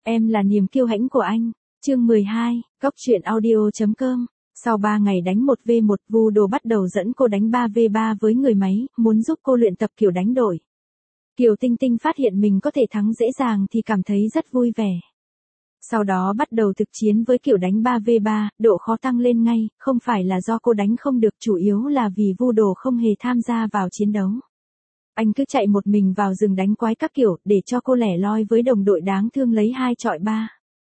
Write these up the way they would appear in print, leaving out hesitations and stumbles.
Em là niềm kiêu hãnh của anh. Chương 12, Góc truyện audio.com. Sau 3 ngày đánh 1v1, Vu Đồ bắt đầu dẫn cô đánh 3v3 với người máy, muốn giúp cô luyện tập kiểu đánh đổi. Kiều Tinh Tinh phát hiện mình có thể thắng dễ dàng thì cảm thấy rất vui vẻ. Sau đó bắt đầu thực chiến với kiểu đánh 3v3, độ khó tăng lên ngay, không phải là do cô đánh không được, chủ yếu là vì Vu Đồ không hề tham gia vào chiến đấu. Anh cứ chạy một mình vào rừng đánh quái các kiểu, để cho cô lẻ loi với đồng đội đáng thương lấy 2 chọi 3.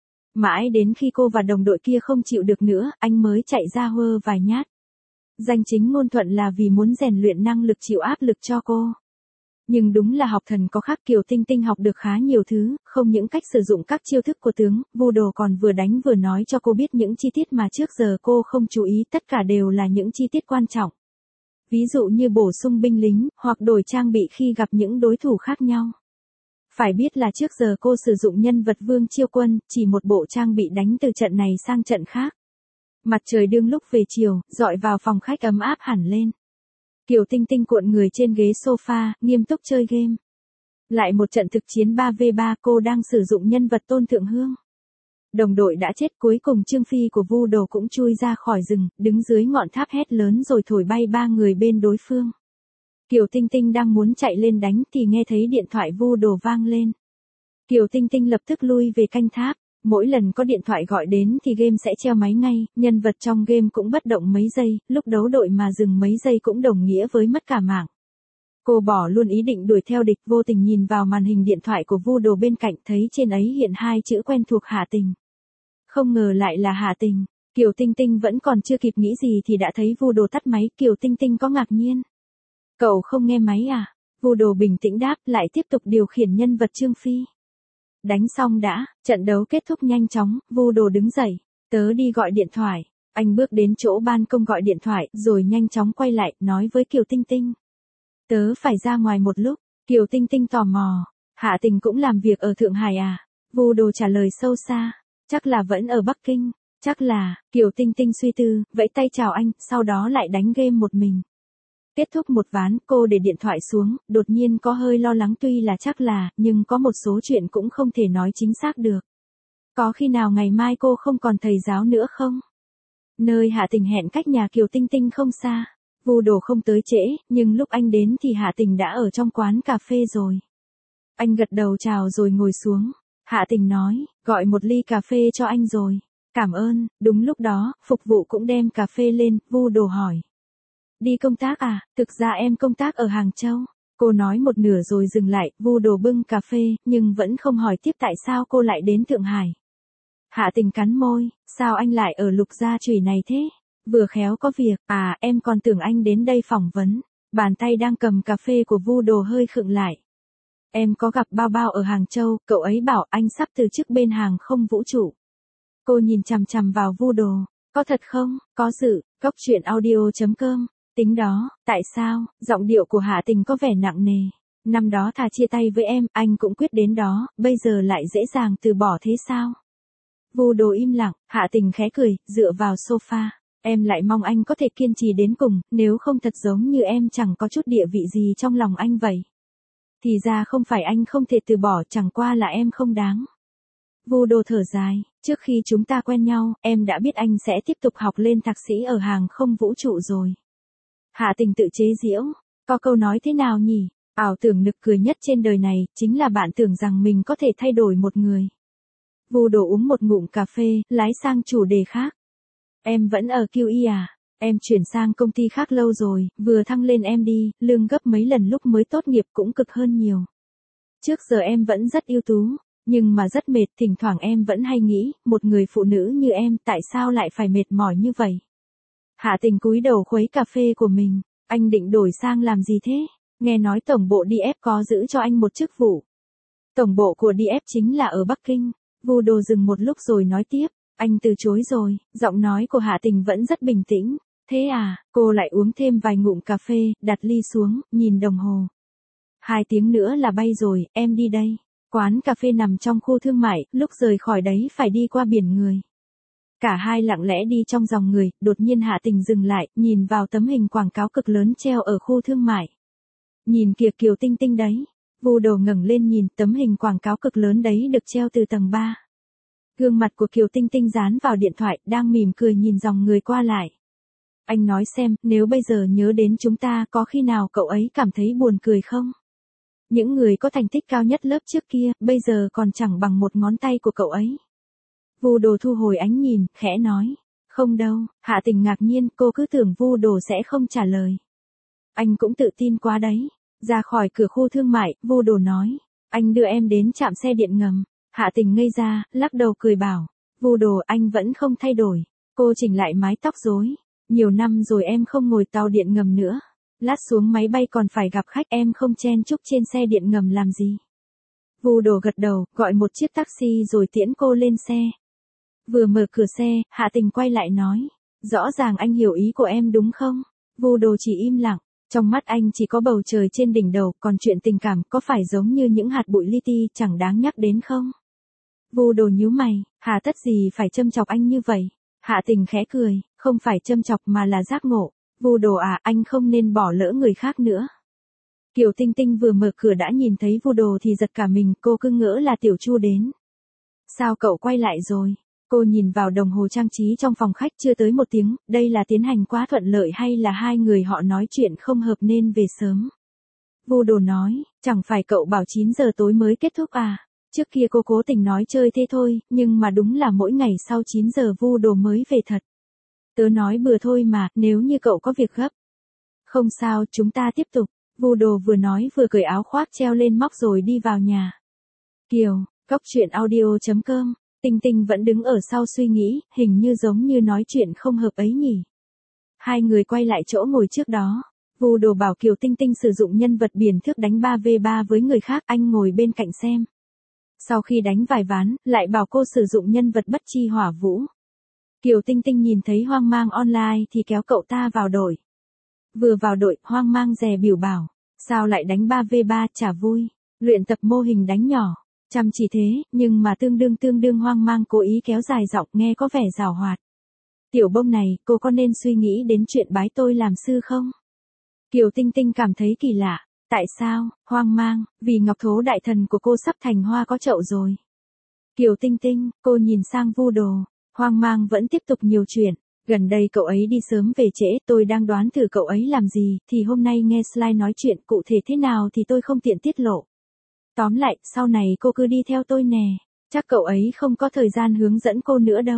Mãi đến khi cô và đồng đội kia không chịu được nữa, anh mới chạy ra hơ vài nhát. Danh chính ngôn thuận là vì muốn rèn luyện năng lực chịu áp lực cho cô. Nhưng đúng là học thần có khác, Kiều Tinh Tinh học được khá nhiều thứ, không những cách sử dụng các chiêu thức của tướng, Vu Đồ còn vừa đánh vừa nói cho cô biết những chi tiết mà trước giờ cô không chú ý, tất cả đều là những chi tiết quan trọng. Ví dụ như bổ sung binh lính, hoặc đổi trang bị khi gặp những đối thủ khác nhau. Phải biết là trước giờ cô sử dụng nhân vật Vương Chiêu Quân, chỉ một bộ trang bị đánh từ trận này sang trận khác. Mặt trời đương lúc về chiều, dọi vào phòng khách ấm áp hẳn lên. Kiều Tinh Tinh cuộn người trên ghế sofa, nghiêm túc chơi game. Lại một trận thực chiến 3v3, cô đang sử dụng nhân vật Tôn Thượng Hương. Đồng đội đã chết, cuối cùng Trương Phi của Vu Đồ cũng chui ra khỏi rừng, đứng dưới ngọn tháp hét lớn rồi thổi bay 3 người bên đối phương. Kiều Tinh Tinh đang muốn chạy lên đánh thì nghe thấy điện thoại Vu Đồ vang lên. Kiều Tinh Tinh lập tức lui về canh tháp. Mỗi lần có điện thoại gọi đến thì game sẽ treo máy ngay, nhân vật trong game cũng bất động mấy giây, lúc đấu đội mà dừng mấy giây cũng đồng nghĩa với mất cả mạng. Cô bỏ luôn ý định đuổi theo địch, vô tình nhìn vào màn hình điện thoại của Vu Đồ bên cạnh, thấy trên ấy hiện 2 chữ quen thuộc: Hạ Tình. Không ngờ lại là Hạ Tình. Kiều Tinh Tinh vẫn còn chưa kịp nghĩ gì thì đã thấy Vu Đồ tắt máy. Kiều Tinh Tinh có ngạc nhiên: "Cậu không nghe máy à?" Vu Đồ bình tĩnh đáp, lại tiếp tục điều khiển nhân vật Trương Phi. Đánh xong đã, trận đấu kết thúc nhanh chóng, Vu Đồ đứng dậy. "Tớ đi gọi điện thoại." Anh bước đến chỗ ban công gọi điện thoại, rồi nhanh chóng quay lại, nói với Kiều Tinh Tinh: "Tớ phải ra ngoài một lúc." Kiều Tinh Tinh tò mò: "Hạ Tình cũng làm việc ở Thượng Hải à?" Vu Đồ trả lời sâu xa: "Chắc là vẫn ở Bắc Kinh." "Chắc là." Kiều Tinh Tinh suy tư, vẫy tay chào anh, sau đó lại đánh game một mình. Kết thúc một ván, cô để điện thoại xuống, đột nhiên có hơi lo lắng, tuy là chắc là, nhưng có một số chuyện cũng không thể nói chính xác được. Có khi nào ngày mai cô không còn thầy giáo nữa không? Nơi Hạ Tình hẹn cách nhà Kiều Tinh Tinh không xa. Vu Đồ không tới trễ, nhưng lúc anh đến thì Hạ Tình đã ở trong quán cà phê rồi. Anh gật đầu chào rồi ngồi xuống. Hạ Tình nói, gọi một ly cà phê cho anh rồi. Cảm ơn. Đúng lúc đó, phục vụ cũng đem cà phê lên. Vu Đồ hỏi: "Đi công tác à?" "Thực ra em công tác ở Hàng Châu." Cô nói một nửa rồi dừng lại. Vu Đồ bưng cà phê, nhưng vẫn không hỏi tiếp tại sao cô lại đến Thượng Hải. Hạ Tình cắn môi, "Sao anh lại ở Lục Gia Chùy này thế? Vừa khéo có việc." "À, em còn tưởng anh đến đây phỏng vấn." Bàn tay đang cầm cà phê của Vu Đồ hơi khựng lại. "Em có gặp Bao Bao ở Hàng Châu, cậu ấy bảo anh sắp từ chức bên hàng không vũ trụ." Cô nhìn chằm chằm vào Vu Đồ. "Có thật không?" "Có dự." Góc truyện audio.com. "Tính đó, tại sao?" Giọng điệu của Hạ Tình có vẻ nặng nề. "Năm đó thà chia tay với em, anh cũng quyết đến đó, bây giờ lại dễ dàng từ bỏ thế sao?" Vu Đồ im lặng. Hạ Tình khẽ cười, dựa vào sofa. "Em lại mong anh có thể kiên trì đến cùng, nếu không thật giống như em chẳng có chút địa vị gì trong lòng anh vậy." "Thì ra không phải anh không thể từ bỏ, chẳng qua là em không đáng." Vu Đồ thở dài, "Trước khi chúng ta quen nhau, em đã biết anh sẽ tiếp tục học lên thạc sĩ ở hàng không vũ trụ rồi." Hạ Tình tự chế giễu, "Có câu nói thế nào nhỉ? Ảo tưởng nực cười nhất trên đời này, chính là bạn tưởng rằng mình có thể thay đổi một người." Vu Đồ uống một ngụm cà phê, lái sang chủ đề khác. "Em vẫn ở QE à?" "Em chuyển sang công ty khác lâu rồi, vừa thăng lên MD, lương gấp mấy lần lúc mới tốt nghiệp, cũng cực hơn nhiều. Trước giờ em vẫn rất ưu tú, nhưng mà rất mệt, thỉnh thoảng em vẫn hay nghĩ, một người phụ nữ như em, tại sao lại phải mệt mỏi như vậy?" Hạ Tình cúi đầu khuấy cà phê của mình. "Anh định đổi sang làm gì thế?" "Nghe nói tổng bộ DF có giữ cho anh một chức vụ." "Tổng bộ của DF chính là ở Bắc Kinh." Vu Đồ dừng một lúc rồi nói tiếp, "Anh từ chối rồi." Giọng nói của Hạ Tình vẫn rất bình tĩnh. "Thế à?" Cô lại uống thêm vài ngụm cà phê, đặt ly xuống, nhìn đồng hồ. 2 tiếng nữa là bay rồi, em đi đây. Quán cà phê nằm trong khu thương mại, lúc rời khỏi đấy phải đi qua biển người. Cả hai lặng lẽ đi trong dòng người, đột nhiên Hạ Tình dừng lại, nhìn vào tấm hình quảng cáo cực lớn treo ở khu thương mại. "Nhìn kìa, Kiều Tinh Tinh đấy." Vu Đồ ngẩng lên nhìn, tấm hình quảng cáo cực lớn đấy được treo từ tầng 3. Gương mặt của Kiều Tinh Tinh dán vào điện thoại, đang mỉm cười nhìn dòng người qua lại. Anh nói xem, nếu bây giờ nhớ đến chúng ta có khi nào cậu ấy cảm thấy buồn cười không? Những người có thành tích cao nhất lớp trước kia, bây giờ còn chẳng bằng một ngón tay của cậu ấy. Vu Đồ thu hồi ánh nhìn, khẽ nói. Không đâu, Hạ Tình ngạc nhiên, cô cứ tưởng Vu Đồ sẽ không trả lời. Anh cũng tự tin quá đấy. Ra khỏi cửa khu thương mại, Vu Đồ nói. Anh đưa em đến trạm xe điện ngầm. Hạ Tình ngây ra, lắc đầu cười bảo. Vu Đồ, anh vẫn không thay đổi. Cô chỉnh lại mái tóc rối. Nhiều năm rồi em không ngồi tàu điện ngầm nữa. Lát xuống máy bay còn phải gặp khách, em không chen chúc trên xe điện ngầm làm gì. Vu Đồ gật đầu, gọi một chiếc taxi rồi tiễn cô lên xe. Vừa mở cửa xe, Hạ Tình quay lại nói. Rõ ràng anh hiểu ý của em đúng không? Vu Đồ chỉ im lặng. Trong mắt anh chỉ có bầu trời trên đỉnh đầu, còn chuyện tình cảm có phải giống như những hạt bụi li ti chẳng đáng nhắc đến không? Vu Đồ nhíu mày, hà tất gì phải châm chọc anh như vậy? Hạ Tình khẽ cười, không phải châm chọc mà là giác ngộ. Vu Đồ à, anh không nên bỏ lỡ người khác nữa. Kiều Tinh Tinh vừa mở cửa đã nhìn thấy Vu Đồ thì giật cả mình, cô cứ ngỡ là Tiểu Chu đến. Sao cậu quay lại rồi? Cô nhìn vào đồng hồ trang trí trong phòng khách, chưa tới 1 tiếng, đây là tiến hành quá thuận lợi hay là hai người họ nói chuyện không hợp nên về sớm? Vu Đồ nói, chẳng phải cậu bảo 9 giờ tối mới kết thúc à? Trước kia cô cố tình nói chơi thế thôi, nhưng mà đúng là mỗi ngày sau 9 giờ Vu Đồ mới về thật. Tớ nói bừa thôi mà, nếu như cậu có việc gấp. Không sao, chúng ta tiếp tục. Vu Đồ vừa nói vừa cởi áo khoác treo lên móc rồi đi vào nhà. Kiều, Góc Chuyện Audio.com. Tinh Tinh vẫn đứng ở sau suy nghĩ, hình như giống như nói chuyện không hợp ấy nhỉ. Hai người quay lại chỗ ngồi trước đó. Vu Đồ bảo Kiều Tinh Tinh sử dụng nhân vật biển thước đánh 3v3 với người khác, anh ngồi bên cạnh xem. Sau khi đánh vài ván, lại bảo cô sử dụng nhân vật bất chi hỏa vũ. Kiều Tinh Tinh nhìn thấy Hoang Mang online thì kéo cậu ta vào đội. Vừa vào đội, Hoang Mang dè biểu bảo. Sao lại đánh 3v3 chả vui. Luyện tập mô hình đánh nhỏ. Chăm chỉ thế, nhưng mà tương đương Hoang Mang cố ý kéo dài giọng nghe có vẻ giảo hoạt. Tiểu bông này, cô có nên suy nghĩ đến chuyện bái tôi làm sư không? Kiều Tinh Tinh cảm thấy kỳ lạ. Tại sao? Hoang Mang, vì ngọc thố đại thần của cô sắp thành hoa có chậu rồi. Kiều Tinh Tinh, cô nhìn sang Vu Đồ. Hoang Mang vẫn tiếp tục nhiều chuyện. Gần đây cậu ấy đi sớm về trễ, tôi đang đoán thử cậu ấy làm gì, thì hôm nay nghe Sly nói chuyện cụ thể thế nào thì tôi không tiện tiết lộ. Tóm lại, sau này cô cứ đi theo tôi nè, chắc cậu ấy không có thời gian hướng dẫn cô nữa đâu.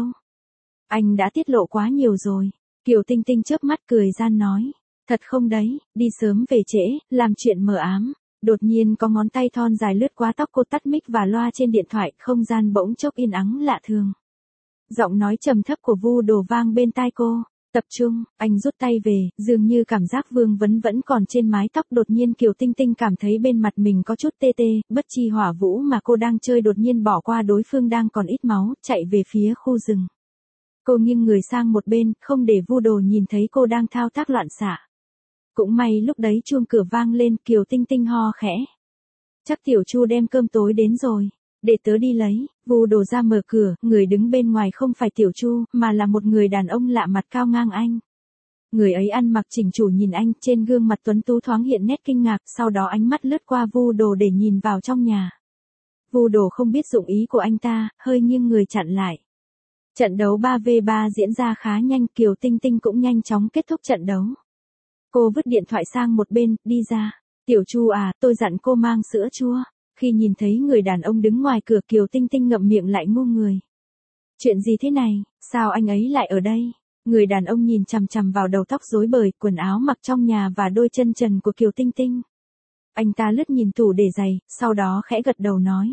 Anh đã tiết lộ quá nhiều rồi. Kiều Tinh Tinh chớp mắt cười gian nói. Thật không đấy, đi sớm về trễ, làm chuyện mờ ám. Đột nhiên có ngón tay thon dài lướt qua tóc cô, tắt mic và loa trên điện thoại, không gian bỗng chốc yên ắng lạ thường. Giọng nói trầm thấp của Vu Đồ vang bên tai cô. Tập trung, anh rút tay về, dường như cảm giác vương vấn vẫn còn trên mái tóc. Đột nhiên Kiều Tinh Tinh cảm thấy bên mặt mình có chút tê tê, bất chi hỏa vũ mà cô đang chơi đột nhiên bỏ qua đối phương đang còn ít máu, chạy về phía khu rừng. Cô nghiêng người sang một bên, không để Vu Đồ nhìn thấy cô đang thao tác loạn xạ. Cũng may lúc đấy chuông cửa vang lên, Kiều Tinh Tinh ho khẽ. Chắc Tiểu Chu đem cơm tối đến rồi. Để tớ đi lấy. Vu Đồ ra mở cửa, người đứng bên ngoài không phải Tiểu Chu, mà là một người đàn ông lạ mặt cao ngang anh. Người ấy ăn mặc chỉnh chủ nhìn anh, trên gương mặt tuấn tú thoáng hiện nét kinh ngạc, sau đó ánh mắt lướt qua Vu Đồ để nhìn vào trong nhà. Vu Đồ không biết dụng ý của anh ta, hơi nghiêng người chặn lại. Trận đấu 3v3 diễn ra khá nhanh, Kiều Tinh Tinh cũng nhanh chóng kết thúc trận đấu. Cô vứt điện thoại sang một bên, đi ra. Tiểu Chu à, tôi dặn cô mang sữa chua. Khi nhìn thấy người đàn ông đứng ngoài cửa, Kiều Tinh Tinh ngậm miệng lại ngu người. Chuyện gì thế này, sao anh ấy lại ở đây? Người đàn ông nhìn chằm chằm vào đầu tóc rối bời, quần áo mặc trong nhà và đôi chân trần của Kiều Tinh Tinh. Anh ta lướt nhìn tủ để giày, sau đó khẽ gật đầu nói.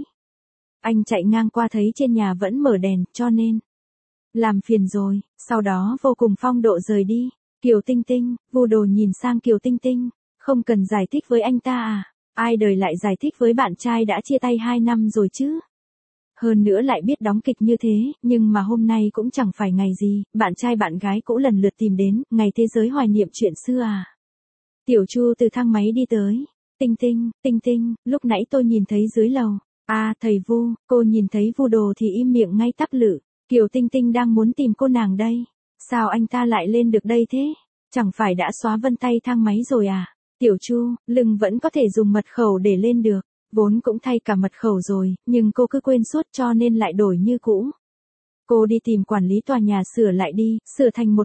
Anh chạy ngang qua thấy trên nhà vẫn mở đèn, cho nên làm phiền rồi, sau đó vô cùng phong độ rời đi. Kiều Tinh Tinh, Vu Đồ nhìn sang Kiều Tinh Tinh, không cần giải thích với anh ta à? Ai đời lại giải thích với bạn trai đã chia tay 2 năm rồi chứ? Hơn nữa lại biết đóng kịch như thế, nhưng mà hôm nay cũng chẳng phải ngày gì, bạn trai bạn gái cũng lần lượt tìm đến, ngày thế giới hoài niệm chuyện xưa à? Tiểu Chu từ thang máy đi tới. Tinh Tinh, lúc nãy tôi nhìn thấy dưới lầu. À, thầy Vu, cô nhìn thấy Vu Đồ thì im miệng ngay tắp lự. Kiều Tinh Tinh đang muốn tìm cô nàng đây. Sao anh ta lại lên được đây thế? Chẳng phải đã xóa vân tay thang máy rồi à? Tiểu Chu, lưng vẫn có thể dùng mật khẩu để lên được. Vốn cũng thay cả mật khẩu rồi, nhưng cô cứ quên suốt cho nên lại đổi như cũ. Cô đi tìm quản lý tòa nhà sửa lại đi, sửa thành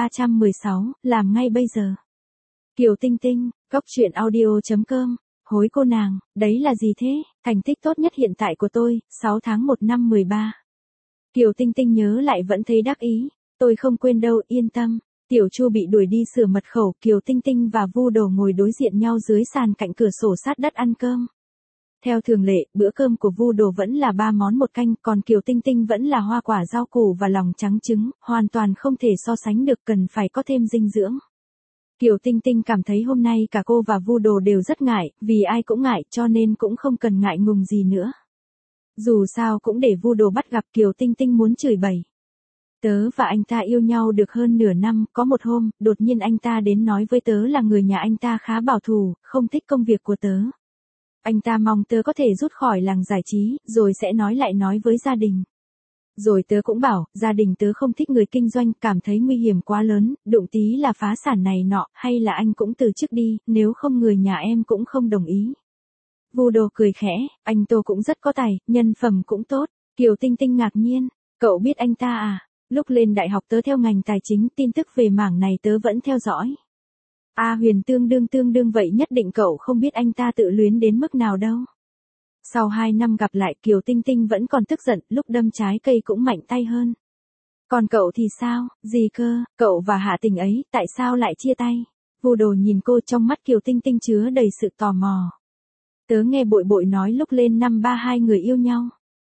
1316, làm ngay bây giờ. Kiều Tinh Tinh, Cóc truyện audio.com, hối cô nàng, đấy là gì thế, thành tích tốt nhất hiện tại của tôi, 6 tháng 1 năm 13. Kiều Tinh Tinh nhớ lại vẫn thấy đắc ý, tôi không quên đâu, yên tâm. Tiểu Chu bị đuổi đi sửa mật khẩu, Kiều Tinh Tinh và Vu Đồ ngồi đối diện nhau dưới sàn cạnh cửa sổ sát đất ăn cơm. Theo thường lệ, bữa cơm của Vu Đồ vẫn là 3 món một canh, còn Kiều Tinh Tinh vẫn là hoa quả rau củ và lòng trắng trứng, hoàn toàn không thể so sánh được, cần phải có thêm dinh dưỡng. Kiều Tinh Tinh cảm thấy hôm nay cả cô và Vu Đồ đều rất ngại, vì ai cũng ngại cho nên cũng không cần ngại ngùng gì nữa. Dù sao cũng để Vu Đồ bắt gặp, Kiều Tinh Tinh muốn chửi bậy. Tớ và anh ta yêu nhau được hơn nửa năm, có một hôm, đột nhiên anh ta đến nói với tớ là người nhà anh ta khá bảo thủ, không thích công việc của tớ. Anh ta mong tớ có thể rút khỏi làng giải trí, rồi sẽ nói với gia đình. Rồi tớ cũng bảo, gia đình tớ không thích người kinh doanh, cảm thấy nguy hiểm quá lớn, đụng tí là phá sản này nọ, hay là anh cũng từ chức đi, nếu không người nhà em cũng không đồng ý. Vu Đồ cười khẽ, anh Tô cũng rất có tài, nhân phẩm cũng tốt. Kiều Tinh Tinh ngạc nhiên, cậu biết anh ta à? Lúc lên đại học tớ theo ngành tài chính, tin tức về mảng này tớ vẫn theo dõi. Huyền tương đương vậy, nhất định cậu không biết anh ta tự luyến đến mức nào đâu. Sau 2 năm gặp lại, Kiều Tinh Tinh vẫn còn tức giận, lúc đâm trái cây cũng mạnh tay hơn. Còn cậu thì sao, gì cơ, cậu và Hạ Tình ấy, tại sao lại chia tay? Vu Đồ nhìn cô, trong mắt Kiều Tinh Tinh chứa đầy sự tò mò. Tớ nghe Bội Bội nói lúc lên năm 3 hai người yêu nhau.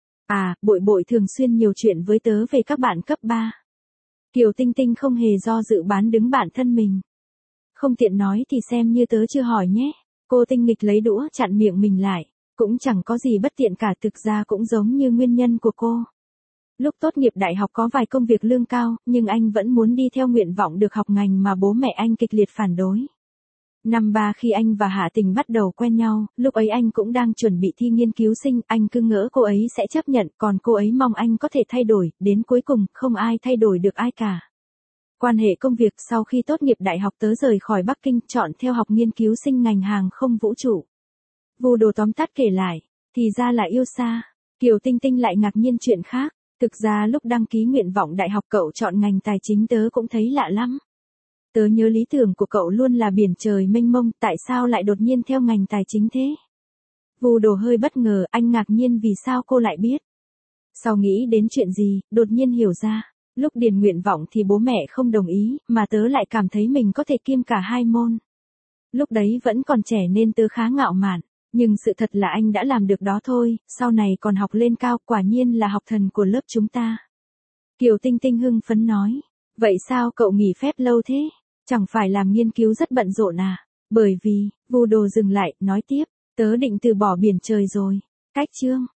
Bội Bội thường xuyên nhiều chuyện với tớ về các bạn cấp 3. Kiều Tinh Tinh không hề do dự bán đứng bản thân mình. Không tiện nói thì xem như tớ chưa hỏi nhé. Cô tinh nghịch lấy đũa chặn miệng mình lại. Cũng chẳng có gì bất tiện cả, thực ra cũng giống như nguyên nhân của cô. Lúc tốt nghiệp đại học có vài công việc lương cao, nhưng anh vẫn muốn đi theo nguyện vọng được học ngành mà bố mẹ anh kịch liệt phản đối. Năm 3 khi anh và Hạ Tình bắt đầu quen nhau, lúc ấy anh cũng đang chuẩn bị thi nghiên cứu sinh, anh cứ ngỡ cô ấy sẽ chấp nhận, còn cô ấy mong anh có thể thay đổi, đến cuối cùng, không ai thay đổi được ai cả. Quan hệ công việc, sau khi tốt nghiệp đại học tớ rời khỏi Bắc Kinh, chọn theo học nghiên cứu sinh ngành hàng không vũ trụ. Vu Đồ tóm tắt kể lại, thì ra là yêu xa. Kiều Tinh Tinh lại ngạc nhiên chuyện khác, thực ra lúc đăng ký nguyện vọng đại học cậu chọn ngành tài chính tớ cũng thấy lạ lắm. Tớ nhớ lý tưởng của cậu luôn là biển trời mênh mông, tại sao lại đột nhiên theo ngành tài chính thế? Vu Đồ hơi bất ngờ, anh ngạc nhiên vì sao cô lại biết. Sau nghĩ đến chuyện gì, đột nhiên hiểu ra, lúc điền nguyện vọng thì bố mẹ không đồng ý, mà tớ lại cảm thấy mình có thể kiêm cả hai môn. Lúc đấy vẫn còn trẻ nên tớ khá ngạo mạn, nhưng sự thật là anh đã làm được đó thôi, sau này còn học lên cao, quả nhiên là học thần của lớp chúng ta. Kiều Tinh Tinh hưng phấn nói, vậy sao cậu nghỉ phép lâu thế? Chẳng phải làm nghiên cứu rất bận rộn à? Bởi vì, Vu Đồ dừng lại, nói tiếp, tớ định từ bỏ biển trời rồi. Cách chương.